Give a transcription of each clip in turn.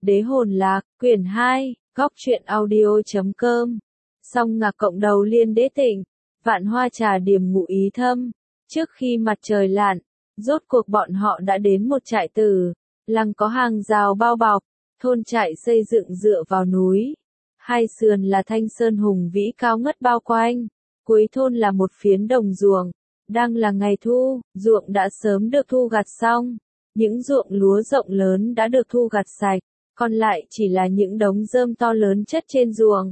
Đế hồn lạc, quyển 2, góc truyện audio.com. Song ngạc cộng đầu liên đế tịnh, vạn hoa trà điểm ngụ ý thâm. Trước khi mặt trời lặn, rốt cuộc bọn họ đã đến một trại tử, làng có hàng rào bao bọc, thôn trại xây dựng dựa vào núi. Hai sườn là thanh sơn hùng vĩ cao ngất bao quanh, cuối thôn là một phiến đồng ruộng. Đang là ngày thu, ruộng đã sớm được thu gặt xong. Những ruộng lúa rộng lớn đã được thu gặt sạch, còn lại chỉ là những đống rơm to lớn chất trên ruộng.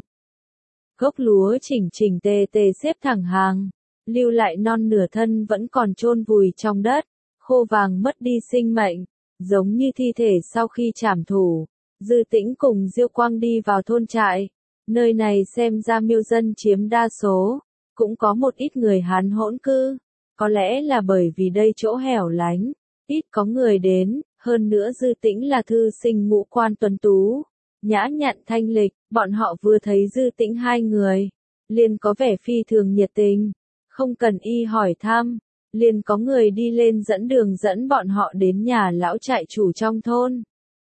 Gốc lúa chỉnh chỉnh tề tề xếp thẳng hàng, lưu lại non nửa thân vẫn còn chôn vùi trong đất, khô vàng mất đi sinh mệnh, giống như thi thể sau khi trảm thủ. Dư Tĩnh cùng Diêu Quang đi vào thôn trại, nơi này xem ra Miêu dân chiếm đa số, cũng có một ít người Hán hỗn cư, có lẽ là bởi vì đây chỗ hẻo lánh, ít có người đến, hơn nữa Dư Tĩnh là thư sinh ngũ quan tuấn tú, nhã nhặn thanh lịch, bọn họ vừa thấy Dư Tĩnh hai người, liền có vẻ phi thường nhiệt tình, không cần y hỏi thăm, liền có người đi lên dẫn đường dẫn bọn họ đến nhà lão trại chủ trong thôn.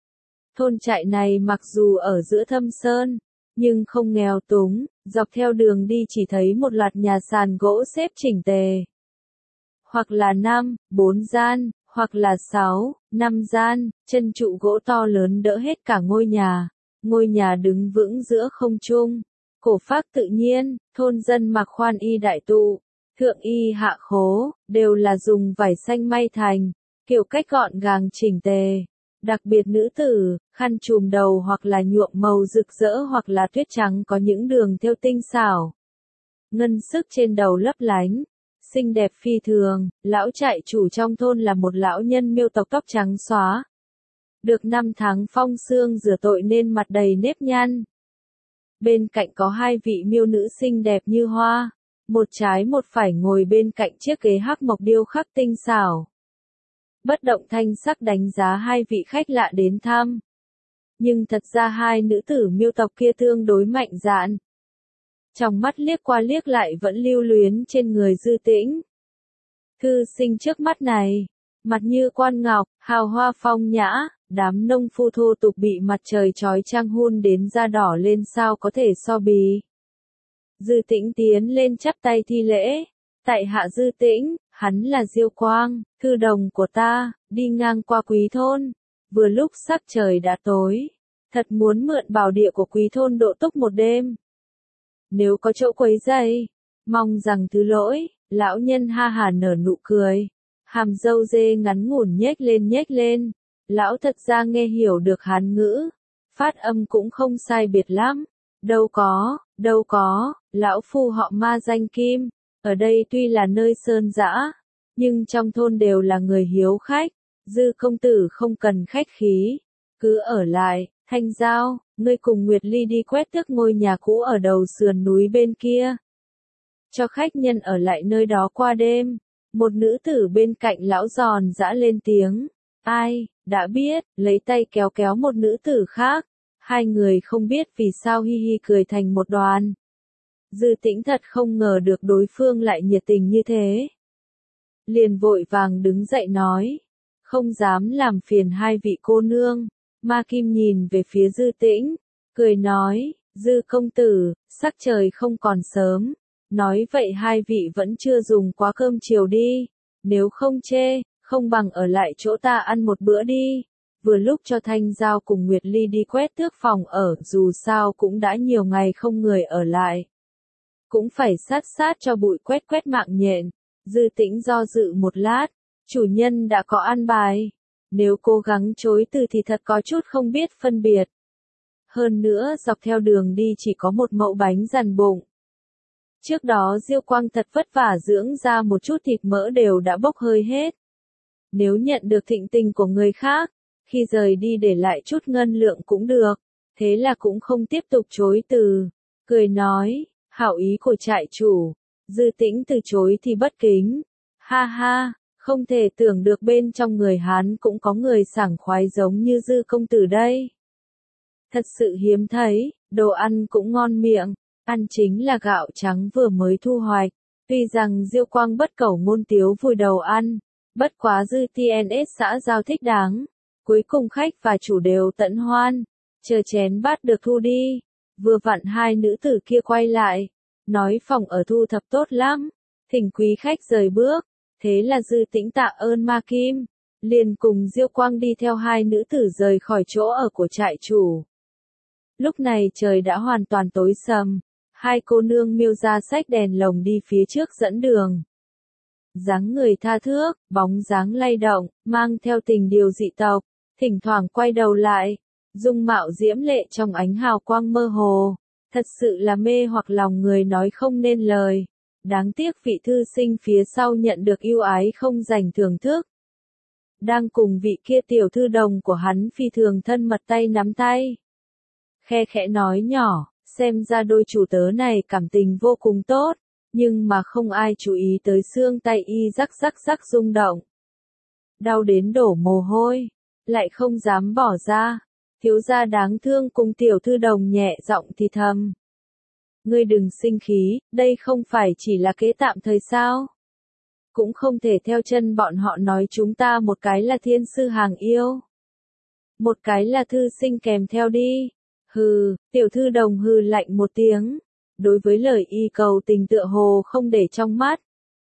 Thôn trại này mặc dù ở giữa thâm sơn, nhưng không nghèo túng, dọc theo đường đi chỉ thấy một loạt nhà sàn gỗ xếp chỉnh tề. Hoặc là 5, 4 gian, hoặc là 6, 5 gian, chân trụ gỗ to lớn đỡ hết cả ngôi nhà đứng vững giữa không trung. Cổ phác tự nhiên, thôn dân mặc khoan y đại tụ, thượng y hạ khố, đều là dùng vải xanh may thành, kiểu cách gọn gàng chỉnh tề. Đặc biệt nữ tử, khăn trùm đầu hoặc là nhuộm màu rực rỡ hoặc là tuyết trắng có những đường thêu tinh xảo. Ngân sức trên đầu lấp lánh, xinh đẹp phi thường, lão trại chủ trong thôn là một lão nhân Miêu tộc tóc trắng xóa. Được 5 tháng phong sương rửa tội nên mặt đầy nếp nhăn. Bên cạnh có hai vị Miêu nữ xinh đẹp như hoa, một trái một phải ngồi bên cạnh chiếc ghế hắc mộc điêu khắc tinh xảo. Bất động thanh sắc đánh giá hai vị khách lạ đến thăm. Nhưng thật ra hai nữ tử Miêu tộc kia tương đối mạnh dạn. Trong mắt liếc qua liếc lại vẫn lưu luyến trên người Dư Tĩnh. Thư sinh trước mắt này, mặt như quan ngọc, hào hoa phong nhã, đám nông phu thô tục bị mặt trời chói chang hun đến da đỏ lên sao có thể so bì. Dư Tĩnh tiến lên chắp tay thi lễ, tại hạ Dư Tĩnh, hắn là Diêu Quang, thư đồng của ta, đi ngang qua Quý thôn, vừa lúc sắc trời đã tối, thật muốn mượn bảo địa của Quý thôn độ túc một đêm. Nếu có chỗ quấy rầy, mong rằng thứ lỗi, lão nhân ha hà nở nụ cười, hàm râu dê ngắn ngủn nhếch lên, lão thật ra nghe hiểu được Hán ngữ, phát âm cũng không sai biệt lắm, đâu có, lão phu họ Ma danh Kim, ở đây tuy là nơi sơn dã, nhưng trong thôn đều là người hiếu khách, Dư công tử không cần khách khí, cứ ở lại. Thanh Giao, ngươi cùng Nguyệt Ly đi quét tước ngôi nhà cũ ở đầu sườn núi bên kia. Cho khách nhân ở lại nơi đó qua đêm. Một nữ tử bên cạnh lão giòn giã lên tiếng. Ai, đã biết, lấy tay kéo kéo một nữ tử khác. Hai người không biết vì sao hi hi cười thành một đoàn. Dư Tĩnh thật không ngờ được đối phương lại nhiệt tình như thế. Liền vội vàng đứng dậy nói. Không dám làm phiền hai vị cô nương. Ma Kim nhìn về phía Dư Tĩnh, cười nói, Dư công tử, sắc trời không còn sớm, nói vậy hai vị vẫn chưa dùng quá cơm chiều đi, nếu không chê, không bằng ở lại chỗ ta ăn một bữa đi, vừa lúc cho Thanh Giao cùng Nguyệt Ly đi quét tước phòng ở, dù sao cũng đã nhiều ngày không người ở lại. Cũng phải sát cho bụi quét mạng nhện, Dư Tĩnh do dự một lát, chủ nhân đã có an bài. Nếu cố gắng chối từ thì thật có chút không biết phân biệt. Hơn nữa dọc theo đường đi chỉ có một mẩu bánh dằn bụng. Trước đó Diêu Quang thật vất vả dưỡng ra một chút thịt mỡ đều đã bốc hơi hết. Nếu nhận được thịnh tình của người khác, khi rời đi để lại chút ngân lượng cũng được, thế là cũng không tiếp tục chối từ. Cười nói, hảo ý của trại chủ, Dư Tĩnh từ chối thì bất kính. Ha ha. Không thể tưởng được bên trong người Hán cũng có người sảng khoái giống như Dư công tử đây. Thật sự hiếm thấy, đồ ăn cũng ngon miệng, ăn chính là gạo trắng vừa mới thu hoạch. Tuy rằng Diêu Quang bất cẩu ngôn tiếu vùi đầu ăn, bất quá Dư TNS xã giao thích đáng. Cuối cùng khách và chủ đều tận hoan, chờ chén bát được thu đi. Vừa vặn hai nữ tử kia quay lại, nói phòng ở thu thập tốt lắm, thỉnh quý khách rời bước. Thế là Dư Tĩnh tạ ơn Ma Kim, liền cùng Diêu Quang đi theo hai nữ tử rời khỏi chỗ ở của trại chủ. Lúc này trời đã hoàn toàn tối sầm, hai cô nương Miêu ra xách đèn lồng đi phía trước dẫn đường. Dáng người tha thước, bóng dáng lay động, mang theo tình điều dị tộc, thỉnh thoảng quay đầu lại, dung mạo diễm lệ trong ánh hào quang mơ hồ, thật sự là mê hoặc lòng người nói không nên lời. Đáng tiếc vị thư sinh phía sau nhận được ưu ái không dành thưởng thức. Đang cùng vị kia tiểu thư đồng của hắn phi thường thân mật tay nắm tay. Khe khẽ nói nhỏ, xem ra đôi chủ tớ này cảm tình vô cùng tốt, nhưng mà không ai chú ý tới xương tay y rắc rắc rung động. Đau đến đổ mồ hôi, lại không dám bỏ ra. Thiếu gia đáng thương cùng tiểu thư đồng nhẹ giọng thì thầm. Ngươi đừng sinh khí, đây không phải chỉ là kế tạm thời sao? Cũng không thể theo chân bọn họ nói chúng ta một cái là thiên sư hàng yêu, một cái là thư sinh kèm theo đi. Hừ, tiểu thư đồng hừ lạnh một tiếng, đối với lời y cầu tình tựa hồ không để trong mắt.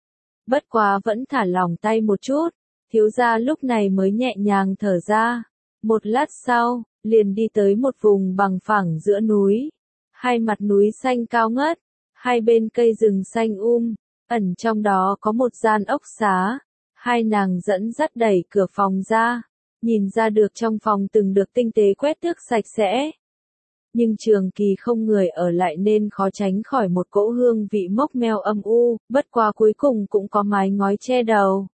Bất quá vẫn thả lỏng tay một chút, thiếu gia lúc này mới nhẹ nhàng thở ra. Một lát sau, liền đi tới một vùng bằng phẳng giữa núi. Hai mặt núi xanh cao ngất, hai bên cây rừng xanh ẩn trong đó có một gian ốc xá. Hai nàng dẫn dắt đẩy cửa phòng ra, nhìn ra được trong phòng từng được tinh tế quét tước sạch sẽ. Nhưng trường kỳ không người ở lại nên khó tránh khỏi một cỗ hương vị mốc meo âm u, bất quá cuối cùng cũng có mái ngói che đầu.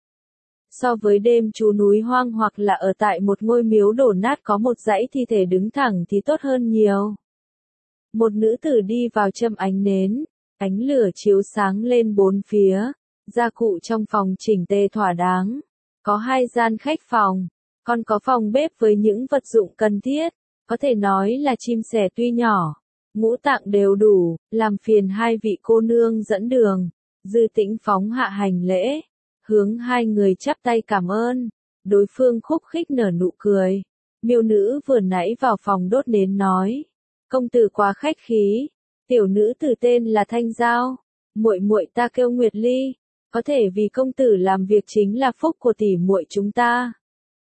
So với đêm trú núi hoang hoặc là ở tại một ngôi miếu đổ nát có một dãy thi thể đứng thẳng thì tốt hơn nhiều. Một nữ tử đi vào châm ánh nến, ánh lửa chiếu sáng lên bốn phía, gia cụ trong phòng chỉnh tề thỏa đáng. Có hai gian khách phòng, còn có phòng bếp với những vật dụng cần thiết, có thể nói là chim sẻ tuy nhỏ, ngũ tạng đều đủ, làm phiền hai vị cô nương dẫn đường. Dư Tĩnh phóng hạ hành lễ, hướng hai người chắp tay cảm ơn, đối phương khúc khích nở nụ cười. Miêu nữ vừa nãy vào phòng đốt nến nói, công tử quá khách khí, tiểu nữ tử tên là Thanh Giao, muội muội ta kêu Nguyệt Ly, có thể vì công tử làm việc chính là phúc của tỷ muội chúng ta.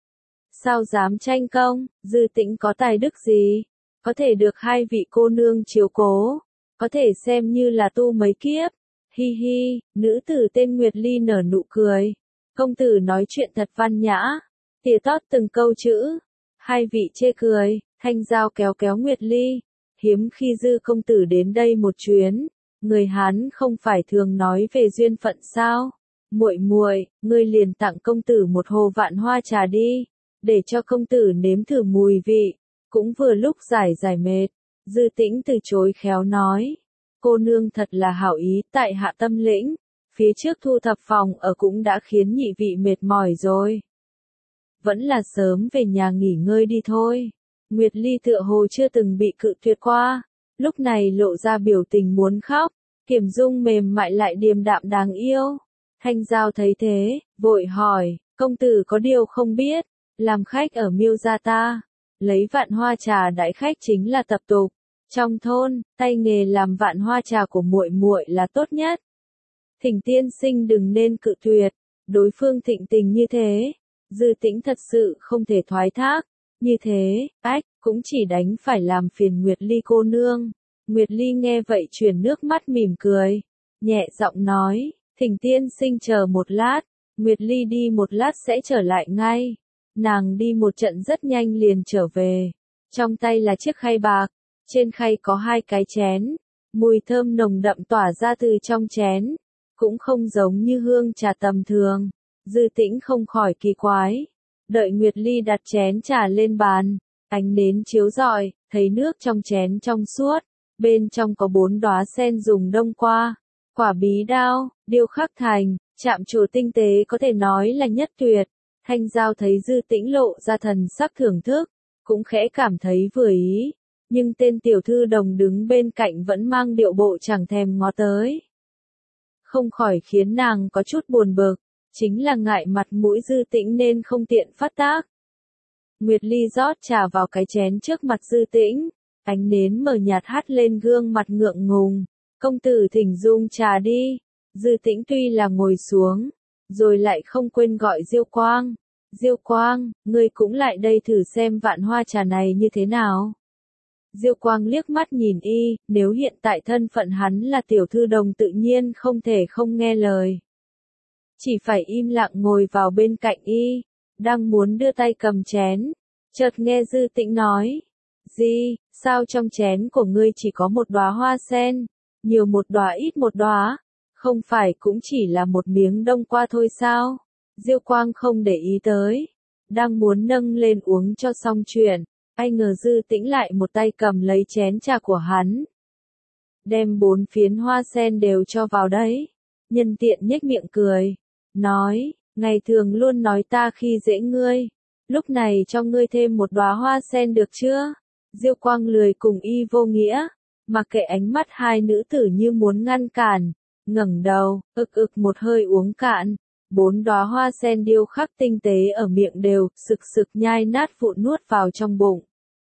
Sao dám tranh công, Dư Tĩnh có tài đức gì, có thể được hai vị cô nương chiếu cố, có thể xem như là tu mấy kiếp. Hi hi, nữ tử tên Nguyệt Ly nở nụ cười, công tử nói chuyện thật văn nhã, tỉa tót từng câu chữ. Hai vị chê cười, Thanh Giao kéo kéo Nguyệt Ly, hiếm khi Dư công tử đến đây một chuyến, người Hán không phải thường nói về duyên phận sao? Muội muội, ngươi liền tặng công tử một hồ vạn hoa trà đi, để cho công tử nếm thử mùi vị, cũng vừa lúc giải giải mệt. Dư Tĩnh từ chối khéo nói, cô nương thật là hảo ý, tại hạ tâm lĩnh, phía trước thu thập phòng ở cũng đã khiến nhị vị mệt mỏi rồi. Vẫn là sớm về nhà nghỉ ngơi đi thôi. Nguyệt Ly tựa hồ chưa từng bị cự tuyệt qua, lúc này lộ ra biểu tình muốn khóc, Kiểm Dung mềm mại lại điềm đạm đáng yêu. Thanh Giao thấy thế, vội hỏi, công tử có điều không biết, làm khách ở Miêu gia ta, lấy vạn hoa trà đãi khách chính là tập tục. Trong thôn, tay nghề làm vạn hoa trà của muội muội là tốt nhất. Thỉnh tiên sinh đừng nên cự tuyệt, đối phương thịnh tình như thế, Dư Tĩnh thật sự không thể thoái thác. Như thế, cũng chỉ đánh phải làm phiền Nguyệt Ly cô nương. Nguyệt Ly nghe vậy chuyển nước mắt mỉm cười, nhẹ giọng nói, thỉnh tiên sinh chờ một lát, Nguyệt Ly đi một lát sẽ trở lại ngay. Nàng đi một trận rất nhanh liền trở về, trong tay là chiếc khay bạc, trên khay có hai cái chén, mùi thơm nồng đậm tỏa ra từ trong chén, cũng không giống như hương trà tầm thường. Dư Tĩnh không khỏi kỳ quái. Đợi Nguyệt Ly đặt chén trà lên bàn, ánh nến chiếu rọi, thấy nước trong chén trong suốt, bên trong có 4 đóa sen dùng đông qua, quả bí đao, điêu khắc thành, chạm trổ tinh tế có thể nói là nhất tuyệt. Thanh Giao thấy Dư Tĩnh lộ ra thần sắc thưởng thức, cũng khẽ cảm thấy vừa ý, nhưng tên tiểu thư đồng đứng bên cạnh vẫn mang điệu bộ chẳng thèm ngó tới. Không khỏi khiến nàng có chút buồn bực. Chính là ngại mặt mũi Dư Tĩnh nên không tiện phát tác. Nguyệt Ly rót trà vào cái chén trước mặt Dư Tĩnh, ánh nến mờ nhạt hắt lên gương mặt ngượng ngùng. Công tử thỉnh dùng trà đi. Dư Tĩnh tuy là ngồi xuống, rồi lại không quên gọi Diêu Quang. Diêu Quang, ngươi cũng lại đây thử xem vạn hoa trà này như thế nào. Diêu Quang liếc mắt nhìn y, nếu hiện tại thân phận hắn là tiểu thư đồng tự nhiên không thể không nghe lời. Chỉ phải im lặng ngồi vào bên cạnh y, đang muốn đưa tay cầm chén. Chợt nghe Dư Tĩnh nói, gì, sao trong chén của ngươi chỉ có một đóa hoa sen, nhiều một đóa ít một đóa, không phải cũng chỉ là một miếng đông qua thôi sao? Diêu Quang không để ý tới, đang muốn nâng lên uống cho xong chuyện, ai ngờ Dư Tĩnh lại một tay cầm lấy chén trà của hắn. Đem 4 phiến hoa sen đều cho vào đấy, nhân tiện nhếch miệng cười, nói, ngày thường luôn nói ta khi dễ ngươi, lúc này cho ngươi thêm một đóa hoa sen được chưa? Diêu Quang lười cùng y vô nghĩa, mặc kệ ánh mắt hai nữ tử như muốn ngăn cản, ngẩng đầu, ực một hơi uống cạn. 4 đóa hoa sen điêu khắc tinh tế ở miệng đều sực sực nhai nát vụn nuốt vào trong bụng.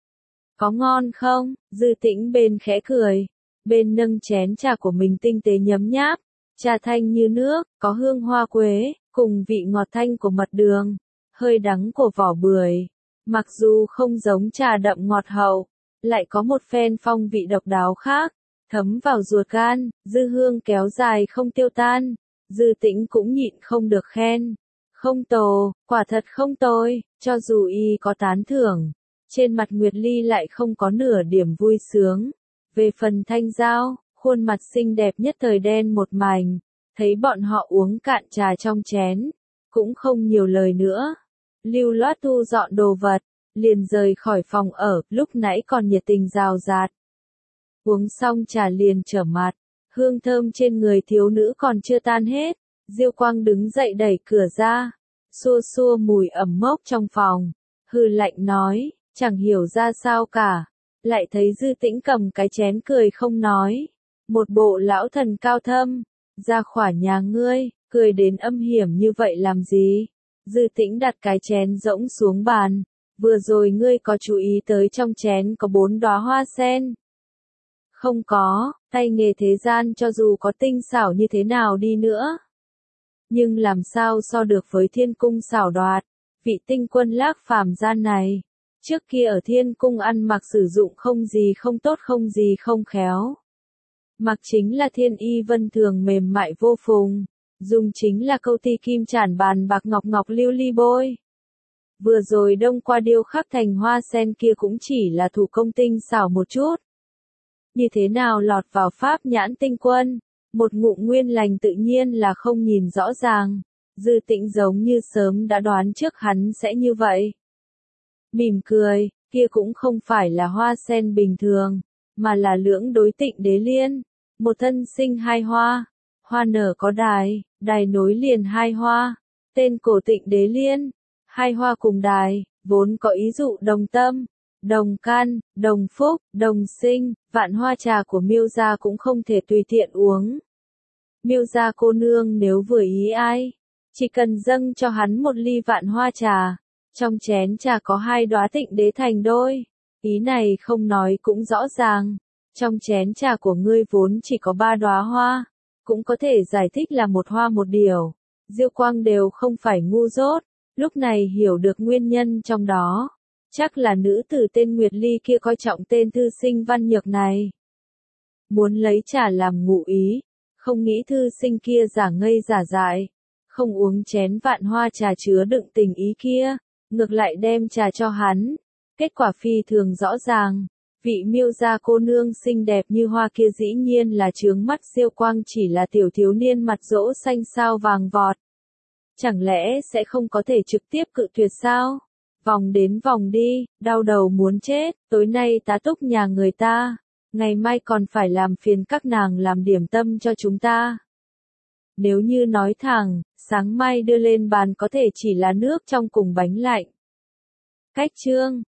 Có ngon không? Dư Tĩnh bên khẽ cười, bên nâng chén trà của mình tinh tế nhấm nháp, trà thanh như nước, có hương hoa quế, cùng vị ngọt thanh của mật đường, hơi đắng của vỏ bưởi. Mặc dù không giống trà đậm ngọt hậu, lại có một phen phong vị độc đáo khác, thấm vào ruột gan, dư hương kéo dài không tiêu tan. Dư Tĩnh cũng nhịn không được khen. Không tồi, quả thật không tồi, cho dù y có tán thưởng. Trên mặt Nguyệt Ly lại không có nửa điểm vui sướng. Về phần Thanh Giao, khuôn mặt xinh đẹp nhất thời đen một mảnh. Thấy bọn họ uống cạn trà trong chén, cũng không nhiều lời nữa. Lưu loát thu dọn đồ vật, liền rời khỏi phòng ở, lúc nãy còn nhiệt tình rào rạt. Uống xong trà liền trở mặt. Hương thơm trên người thiếu nữ còn chưa tan hết, Diêu Quang đứng dậy đẩy cửa ra, xua xua mùi ẩm mốc trong phòng, hừ lạnh nói, chẳng hiểu ra sao cả, lại thấy Dư Tĩnh cầm cái chén cười không nói, một bộ lão thần cao thâm, ra khỏi nhà ngươi, cười đến âm hiểm như vậy làm gì? Dư Tĩnh đặt cái chén rỗng xuống bàn, vừa rồi ngươi có chú ý tới trong chén có 4 đóa hoa sen? Không có, tay nghề thế gian cho dù có tinh xảo như thế nào đi nữa. Nhưng làm sao so được với thiên cung xảo đoạt, vị tinh quân Lác phàm gian này. Trước kia ở thiên cung ăn mặc sử dụng không gì không tốt không gì không khéo. Mặc chính là thiên y vân thường mềm mại vô phùng, dùng chính là câu ti kim chản bàn bạc ngọc ngọc lưu ly bôi. Vừa rồi đông qua điêu khắc thành hoa sen kia cũng chỉ là thủ công tinh xảo một chút. Như thế nào lọt vào pháp nhãn tinh quân, một ngụm nguyên lành tự nhiên là không nhìn rõ ràng. Dư Tĩnh giống như sớm đã đoán trước hắn sẽ như vậy. Mỉm cười, kia cũng không phải là hoa sen bình thường, mà là lưỡng đối tịnh đế liên, một thân sinh hai hoa, hoa nở có đài, đài nối liền hai hoa, tên cổ tịnh đế liên, hai hoa cùng đài, vốn có ý dụ đồng tâm, đồng can, đồng phúc, đồng sinh, vạn hoa trà của Miêu gia cũng không thể tùy tiện uống. Miêu gia cô nương nếu vừa ý ai, chỉ cần dâng cho hắn một ly vạn hoa trà, trong chén trà có 2 đóa tịnh đế thành đôi, ý này không nói cũng rõ ràng, trong chén trà của ngươi vốn chỉ có 3 đóa hoa, cũng có thể giải thích là một hoa một điều. Diêu Quang đều không phải ngu dốt, lúc này hiểu được nguyên nhân trong đó. Chắc là nữ tử tên Nguyệt Ly kia coi trọng tên thư sinh văn nhược này. Muốn lấy trà làm ngụ ý, không nghĩ thư sinh kia giả ngây giả dại, không uống chén vạn hoa trà chứa đựng tình ý kia, ngược lại đem trà cho hắn. Kết quả phi thường rõ ràng, vị Miêu gia cô nương xinh đẹp như hoa kia dĩ nhiên là chướng mắt Diêu Quang chỉ là tiểu thiếu niên mặt dỗ xanh sao vàng vọt. Chẳng lẽ sẽ không có thể trực tiếp cự tuyệt sao? Vòng đến vòng đi, đau đầu muốn chết, tối nay tá túc nhà người ta, ngày mai còn phải làm phiền các nàng làm điểm tâm cho chúng ta. Nếu như nói thẳng, sáng mai đưa lên bàn có thể chỉ là nước trong cùng bánh lạnh. Cách chương